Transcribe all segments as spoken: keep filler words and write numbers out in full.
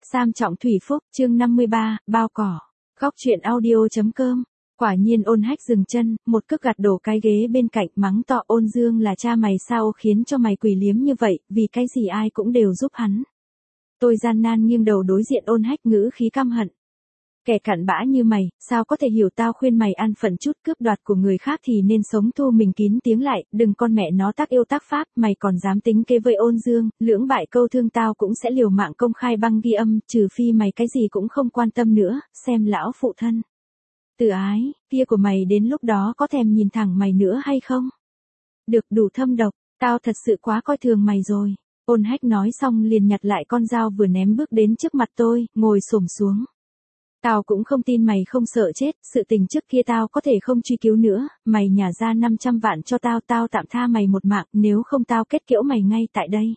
Sam Trọng Thủy Phúc, chương năm mươi ba, bao cỏ. Góc truyện audio.com. Quả nhiên Ôn Hách dừng chân, một cước gạt đổ cái ghế bên cạnh, mắng to: Ôn Dương là cha mày sao khiến cho mày quỷ liếm như vậy, vì cái gì ai cũng đều giúp hắn. Tôi gian nan nghiêng đầu đối diện Ôn Hách, ngữ khí căm hận. Kẻ cặn bã như mày, sao có thể hiểu tao khuyên mày ăn phận chút, cướp đoạt của người khác thì nên sống thu mình kín tiếng lại, đừng con mẹ nó tác yêu tác pháp, mày còn dám tính kế với Ôn Dương, lưỡng bại câu thương tao cũng sẽ liều mạng công khai băng ghi âm, trừ phi mày cái gì cũng không quan tâm nữa, xem lão phụ thân. Từ ái, kia của mày đến lúc đó có thèm nhìn thẳng mày nữa hay không? Được, đủ thâm độc, tao thật sự quá coi thường mày rồi. Ôn Hách nói xong liền nhặt lại con dao vừa ném bước đến trước mặt tôi, ngồi xổm xuống. Tao cũng không tin mày không sợ chết, sự tình trước kia tao có thể không truy cứu nữa, mày nhả ra năm trăm vạn cho tao, tao tạm tha mày một mạng, nếu không tao kết liễu mày ngay tại đây.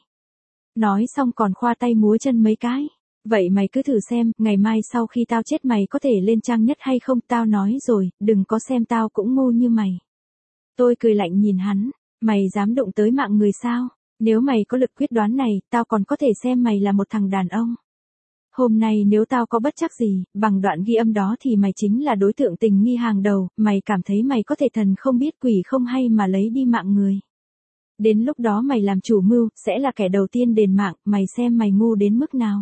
Nói xong còn khoa tay múa chân mấy cái. Vậy mày cứ thử xem, ngày mai sau khi tao chết mày có thể lên trang nhất hay không, tao nói rồi, đừng có xem tao cũng ngu như mày. Tôi cười lạnh nhìn hắn, mày dám đụng tới mạng người sao? Nếu mày có lực quyết đoán này, tao còn có thể xem mày là một thằng đàn ông. Hôm nay nếu tao có bất chắc gì, bằng đoạn ghi âm đó thì mày chính là đối tượng tình nghi hàng đầu, mày cảm thấy mày có thể thần không biết quỷ không hay mà lấy đi mạng người. Đến lúc đó mày làm chủ mưu, sẽ là kẻ đầu tiên đền mạng, mày xem mày ngu đến mức nào.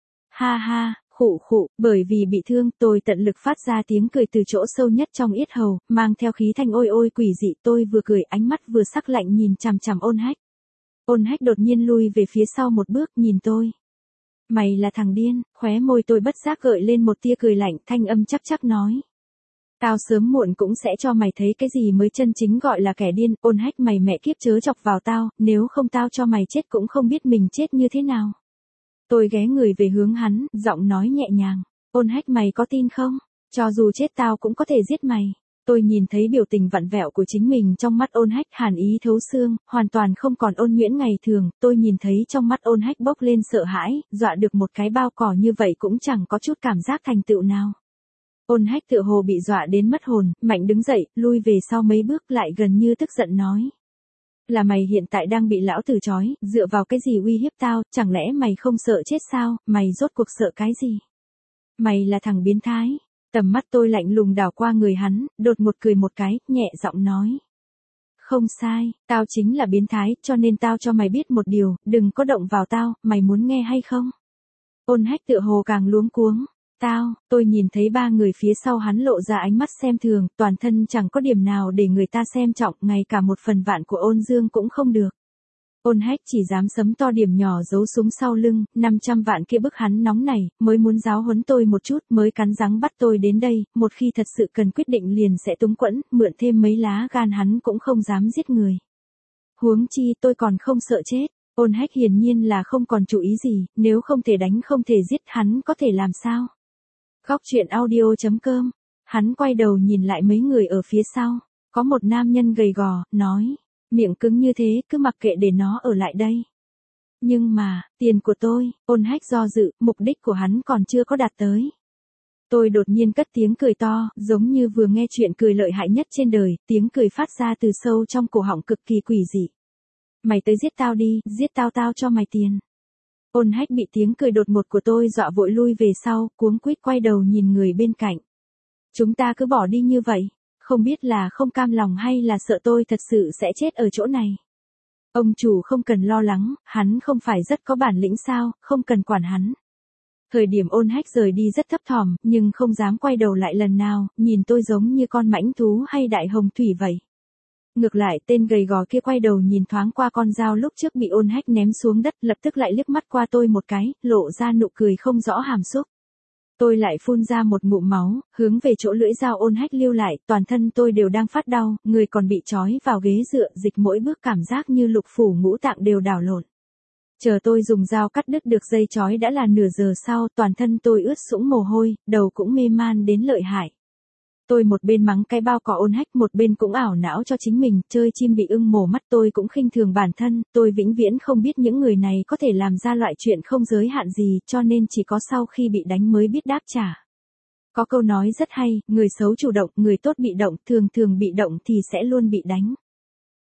Ha ha, khụ khụ, bởi vì bị thương, tôi tận lực phát ra tiếng cười từ chỗ sâu nhất trong yết hầu, mang theo khí thanh ôi ôi quỷ dị, tôi vừa cười ánh mắt vừa sắc lạnh nhìn chằm chằm Ôn Hách. Ôn Hách đột nhiên lui về phía sau một bước, nhìn tôi. Mày là thằng điên, khóe môi tôi bất giác gợi lên một tia cười lạnh, thanh âm chắc chắc nói. Tao sớm muộn cũng sẽ cho mày thấy cái gì mới chân chính gọi là kẻ điên. Ôn Hách, mày mẹ kiếp chớ chọc vào tao, nếu không tao cho mày chết cũng không biết mình chết như thế nào. Tôi ghé người về hướng hắn, giọng nói nhẹ nhàng. Ôn Hách, mày có tin không? Cho dù chết tao cũng có thể giết mày. Tôi nhìn thấy biểu tình vặn vẹo của chính mình trong mắt Ôn Hách, hàn ý thấu xương, hoàn toàn không còn ôn nhuyễn ngày thường. Tôi nhìn thấy trong mắt Ôn Hách bốc lên sợ hãi, dọa được một cái bao cỏ như vậy cũng chẳng có chút cảm giác thành tựu nào. Ôn Hách tựa hồ bị dọa đến mất hồn, mạnh đứng dậy, lui về sau mấy bước, lại gần như tức giận nói. Là mày hiện tại đang bị lão tử trói, dựa vào cái gì uy hiếp tao, chẳng lẽ mày không sợ chết sao, mày rốt cuộc sợ cái gì? Mày là thằng biến thái. Tầm mắt tôi lạnh lùng đảo qua người hắn, đột ngột cười một cái, nhẹ giọng nói. Không sai, tao chính là biến thái, cho nên tao cho mày biết một điều, đừng có động vào tao, mày muốn nghe hay không? Ôn Hách tựa hồ càng luống cuống. Tao, tôi nhìn thấy ba người phía sau hắn lộ ra ánh mắt xem thường, toàn thân chẳng có điểm nào để người ta xem trọng, ngay cả một phần vạn của Ôn Dương cũng không được. Ôn Hách chỉ dám sấm to điểm nhỏ giấu súng sau lưng, năm trăm vạn kia bức hắn nóng này, mới muốn giáo huấn tôi một chút, mới cắn răng bắt tôi đến đây, một khi thật sự cần quyết định liền sẽ túng quẫn, mượn thêm mấy lá gan hắn cũng không dám giết người. Huống chi tôi còn không sợ chết. Ôn Hách hiển nhiên là không còn chủ ý gì, nếu không thể đánh không thể giết hắn có thể làm sao? Góc truyện audio.com. Hắn quay đầu nhìn lại mấy người ở phía sau, có một nam nhân gầy gò, nói. Miệng cứng như thế, cứ mặc kệ để nó ở lại đây. Nhưng mà, tiền của tôi, Ôn Hách do dự, mục đích của hắn còn chưa có đạt tới. Tôi đột nhiên cất tiếng cười to, giống như vừa nghe chuyện cười lợi hại nhất trên đời, tiếng cười phát ra từ sâu trong cổ họng cực kỳ quỷ dị. Mày tới giết tao đi, giết tao tao cho mày tiền. Ôn Hách bị tiếng cười đột ngột của tôi dọa vội lui về sau, cuống quýt quay đầu nhìn người bên cạnh. Chúng ta cứ bỏ đi như vậy. Không biết là không cam lòng hay là sợ tôi thật sự sẽ chết ở chỗ này. Ông chủ không cần lo lắng, hắn không phải rất có bản lĩnh sao, không cần quản hắn. Thời điểm Ôn Hách rời đi rất thấp thỏm, nhưng không dám quay đầu lại lần nào, nhìn tôi giống như con mãnh thú hay đại hồng thủy vậy. Ngược lại tên gầy gò kia quay đầu nhìn thoáng qua con dao lúc trước bị Ôn Hách ném xuống đất, lập tức lại liếc mắt qua tôi một cái, lộ ra nụ cười không rõ hàm xúc. Tôi lại phun ra một ngụm máu, hướng về chỗ lưỡi dao Ôn Hách lưu lại, toàn thân tôi đều đang phát đau, người còn bị trói vào ghế dựa, dịch mỗi bước cảm giác như lục phủ ngũ tạng đều đảo lộn. Chờ tôi dùng dao cắt đứt được dây trói đã là nửa giờ sau, toàn thân tôi ướt sũng mồ hôi, đầu cũng mê man đến lợi hại. Tôi một bên mắng cái bao cỏ Ôn Hách, một bên cũng ảo não cho chính mình, chơi chim bị ưng mổ mắt. Tôi cũng khinh thường bản thân, tôi vĩnh viễn không biết những người này có thể làm ra loại chuyện không giới hạn gì, cho nên chỉ có sau khi bị đánh mới biết đáp trả. Có câu nói rất hay, người xấu chủ động, người tốt bị động, thường thường bị động thì sẽ luôn bị đánh.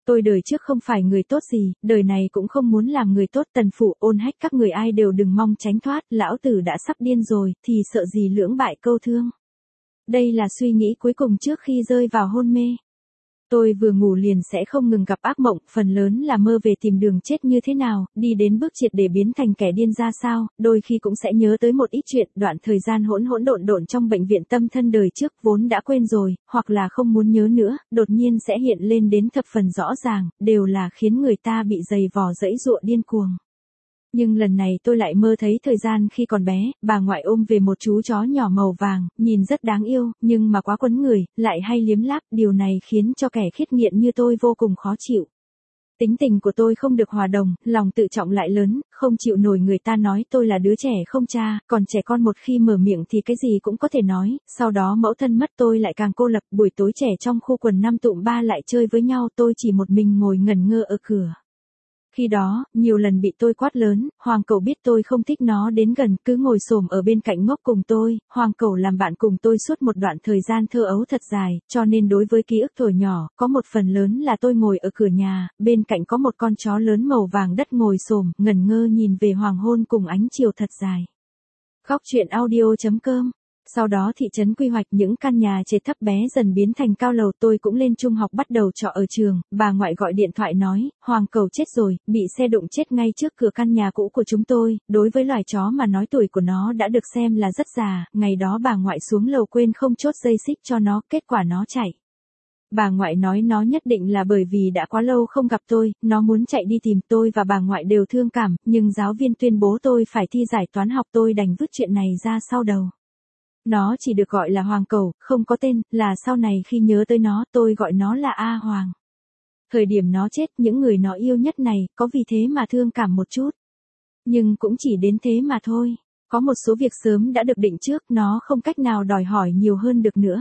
Tôi đời trước không phải người tốt gì, đời này cũng không muốn làm người tốt. Tần Phụ, Ôn Hách các người ai đều đừng mong tránh thoát, lão tử đã sắp điên rồi, thì sợ gì lưỡng bại câu thương. Đây là suy nghĩ cuối cùng trước khi rơi vào hôn mê. Tôi vừa ngủ liền sẽ không ngừng gặp ác mộng, phần lớn là mơ về tìm đường chết như thế nào, đi đến bước triệt để biến thành kẻ điên ra sao, đôi khi cũng sẽ nhớ tới một ít chuyện, đoạn thời gian hỗn hỗn độn độn trong bệnh viện tâm thân đời trước vốn đã quên rồi, hoặc là không muốn nhớ nữa, đột nhiên sẽ hiện lên đến thập phần rõ ràng, đều là khiến người ta bị dày vò dẫy dụa điên cuồng. Nhưng lần này tôi lại mơ thấy thời gian khi còn bé, bà ngoại ôm về một chú chó nhỏ màu vàng, nhìn rất đáng yêu, nhưng mà quá quấn người, lại hay liếm láp, điều này khiến cho kẻ khiết nghiện như tôi vô cùng khó chịu. Tính tình của tôi không được hòa đồng, lòng tự trọng lại lớn, không chịu nổi người ta nói tôi là đứa trẻ không cha, còn trẻ con một khi mở miệng thì cái gì cũng có thể nói, sau đó mẫu thân mất tôi lại càng cô lập, buổi tối trẻ trong khu quần năm tụm ba lại chơi với nhau, tôi chỉ một mình ngồi ngẩn ngơ ở cửa. Khi đó, nhiều lần bị tôi quát lớn, Hoàng Cẩu biết tôi không thích nó đến gần, cứ ngồi xổm ở bên cạnh ngốc cùng tôi, Hoàng Cẩu làm bạn cùng tôi suốt một đoạn thời gian thơ ấu thật dài, cho nên đối với ký ức thuở nhỏ, có một phần lớn là tôi ngồi ở cửa nhà, bên cạnh có một con chó lớn màu vàng đất ngồi xổm, ngẩn ngơ nhìn về hoàng hôn cùng ánh chiều thật dài. Khóc chuyện audio chấm com. Sau đó thị trấn quy hoạch những căn nhà trệt thấp bé dần biến thành cao lầu, tôi cũng lên trung học bắt đầu trọ ở trường, bà ngoại gọi điện thoại nói, Hoàng Cẩu chết rồi, bị xe đụng chết ngay trước cửa căn nhà cũ của chúng tôi, đối với loài chó mà nói tuổi của nó đã được xem là rất già, ngày đó bà ngoại xuống lầu quên không chốt dây xích cho nó, kết quả nó chạy. Bà ngoại nói nó nhất định là bởi vì đã quá lâu không gặp tôi, nó muốn chạy đi tìm tôi và bà ngoại đều thương cảm, nhưng giáo viên tuyên bố tôi phải thi giải toán học, tôi đành vứt chuyện này ra sau đầu. Nó chỉ được gọi là Hoàng Cẩu, không có tên, là sau này khi nhớ tới nó, tôi gọi nó là A Hoàng. Thời điểm nó chết, những người nó yêu nhất này, có vì thế mà thương cảm một chút. Nhưng cũng chỉ đến thế mà thôi. Có một số việc sớm đã được định trước, nó không cách nào đòi hỏi nhiều hơn được nữa.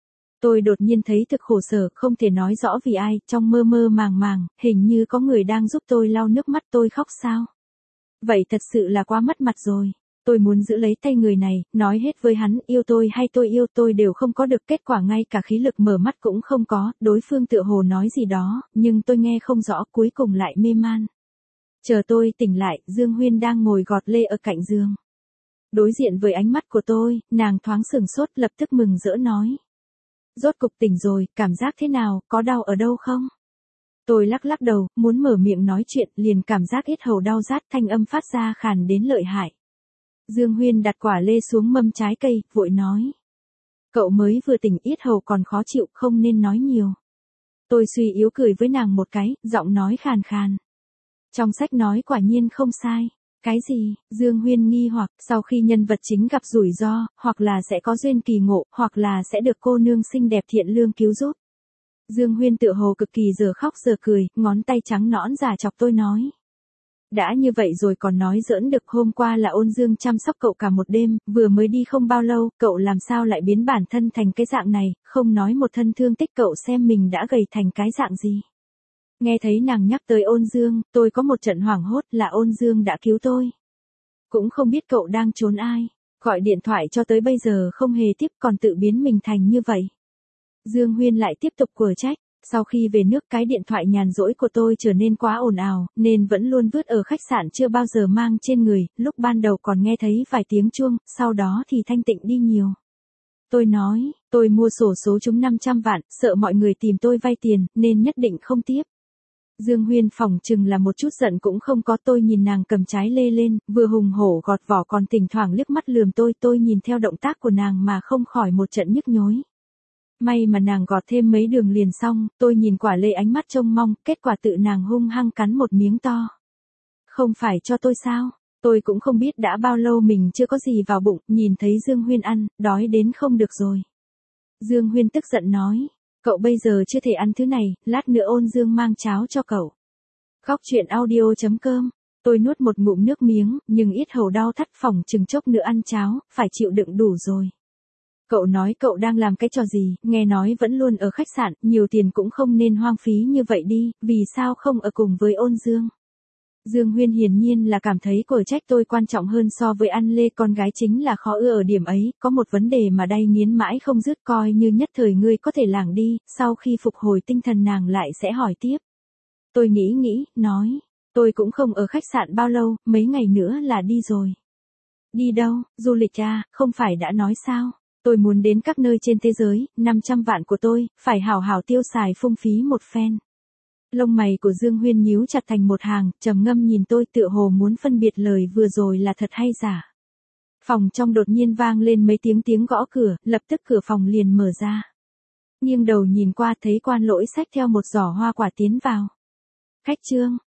Tôi đột nhiên thấy thực khổ sở, không thể nói rõ vì ai, trong mơ mơ màng màng, hình như có người đang giúp tôi lau nước mắt, tôi khóc sao. Vậy thật sự là quá mất mặt rồi. Tôi muốn giữ lấy tay người này, nói hết với hắn, yêu tôi hay tôi yêu tôi đều không có được, kết quả ngay cả khí lực mở mắt cũng không có, đối phương tựa hồ nói gì đó, nhưng tôi nghe không rõ, cuối cùng lại mê man. Chờ tôi tỉnh lại, Dương Huyên đang ngồi gọt lê ở cạnh giường. Đối diện với ánh mắt của tôi, nàng thoáng sửng sốt, lập tức mừng rỡ nói. Rốt cục tỉnh rồi, cảm giác thế nào, có đau ở đâu không? Tôi lắc lắc đầu, muốn mở miệng nói chuyện, liền cảm giác yết hầu đau rát, thanh âm phát ra khàn đến lợi hại. Dương Huyên đặt quả lê xuống mâm trái cây, vội nói. Cậu mới vừa tỉnh, yết hầu còn khó chịu, không nên nói nhiều. Tôi suy yếu cười với nàng một cái, giọng nói khàn khàn. Trong sách nói quả nhiên không sai. Cái gì? Dương Huyên nghi hoặc, sau khi nhân vật chính gặp rủi ro, hoặc là sẽ có duyên kỳ ngộ, hoặc là sẽ được cô nương xinh đẹp thiện lương cứu giúp. Dương Huyên tựa hồ cực kỳ giờ khóc giờ cười, ngón tay trắng nõn giả chọc tôi nói. Đã như vậy rồi còn nói giỡn được, hôm qua là Ôn Dương chăm sóc cậu cả một đêm, vừa mới đi không bao lâu, cậu làm sao lại biến bản thân thành cái dạng này, không nói một thân thương tích, cậu xem mình đã gầy thành cái dạng gì. Nghe thấy nàng nhắc tới Ôn Dương, tôi có một trận hoảng hốt, là Ôn Dương đã cứu tôi. Cũng không biết cậu đang trốn ai, gọi điện thoại cho tới bây giờ không hề tiếp, còn tự biến mình thành như vậy. Dương Huyên lại tiếp tục quở trách. Sau khi về nước, cái điện thoại nhàn rỗi của tôi trở nên quá ồn ào, nên vẫn luôn vứt ở khách sạn, chưa bao giờ mang trên người, lúc ban đầu còn nghe thấy vài tiếng chuông, sau đó thì thanh tịnh đi nhiều. Tôi nói, tôi mua xổ số trúng năm trăm vạn, sợ mọi người tìm tôi vay tiền, nên nhất định không tiếp. Dương Huyên phỏng chừng là một chút giận cũng không có, tôi nhìn nàng cầm trái lê lên, vừa hùng hổ gọt vỏ còn thỉnh thoảng liếc mắt lườm tôi, tôi nhìn theo động tác của nàng mà không khỏi một trận nhức nhối. May mà nàng gọt thêm mấy đường liền xong, tôi nhìn quả lê ánh mắt trông mong, kết quả tự nàng hung hăng cắn một miếng to. Không phải cho tôi sao? Tôi cũng không biết đã bao lâu mình chưa có gì vào bụng, nhìn thấy Dương Huyên ăn, đói đến không được rồi. Dương Huyên tức giận nói, cậu bây giờ chưa thể ăn thứ này, lát nữa Ôn Dương mang cháo cho cậu. Khóc chuyện audio chấm com. Tôi nuốt một ngụm nước miếng, nhưng yết hầu đau thắt, phỏng chừng chốc nữa ăn cháo, phải chịu đựng đủ rồi. Cậu nói cậu đang làm cái trò gì, nghe nói vẫn luôn ở khách sạn, nhiều tiền cũng không nên hoang phí như vậy đi, vì sao không ở cùng với Ôn Dương. Dương Huyên hiển nhiên là cảm thấy quở trách tôi quan trọng hơn so với ăn lê, con gái chính là khó ưa ở điểm ấy, có một vấn đề mà đay nghiến mãi không dứt, coi như nhất thời ngươi có thể lảng đi, sau khi phục hồi tinh thần nàng lại sẽ hỏi tiếp. Tôi nghĩ nghĩ, nói. Tôi cũng không ở khách sạn bao lâu, mấy ngày nữa là đi rồi. Đi đâu, du lịch à, không phải đã nói sao? Tôi muốn đến các nơi trên thế giới, năm trăm vạn của tôi, phải hảo hảo tiêu xài phung phí một phen. Lông mày của Dương Huyên nhíu chặt thành một hàng, trầm ngâm nhìn tôi tựa hồ muốn phân biệt lời vừa rồi là thật hay giả. Phòng trong đột nhiên vang lên mấy tiếng tiếng gõ cửa, lập tức cửa phòng liền mở ra. Nghiêng đầu nhìn qua thấy Quan Lỗi xách theo một giỏ hoa quả tiến vào. Khách Trương,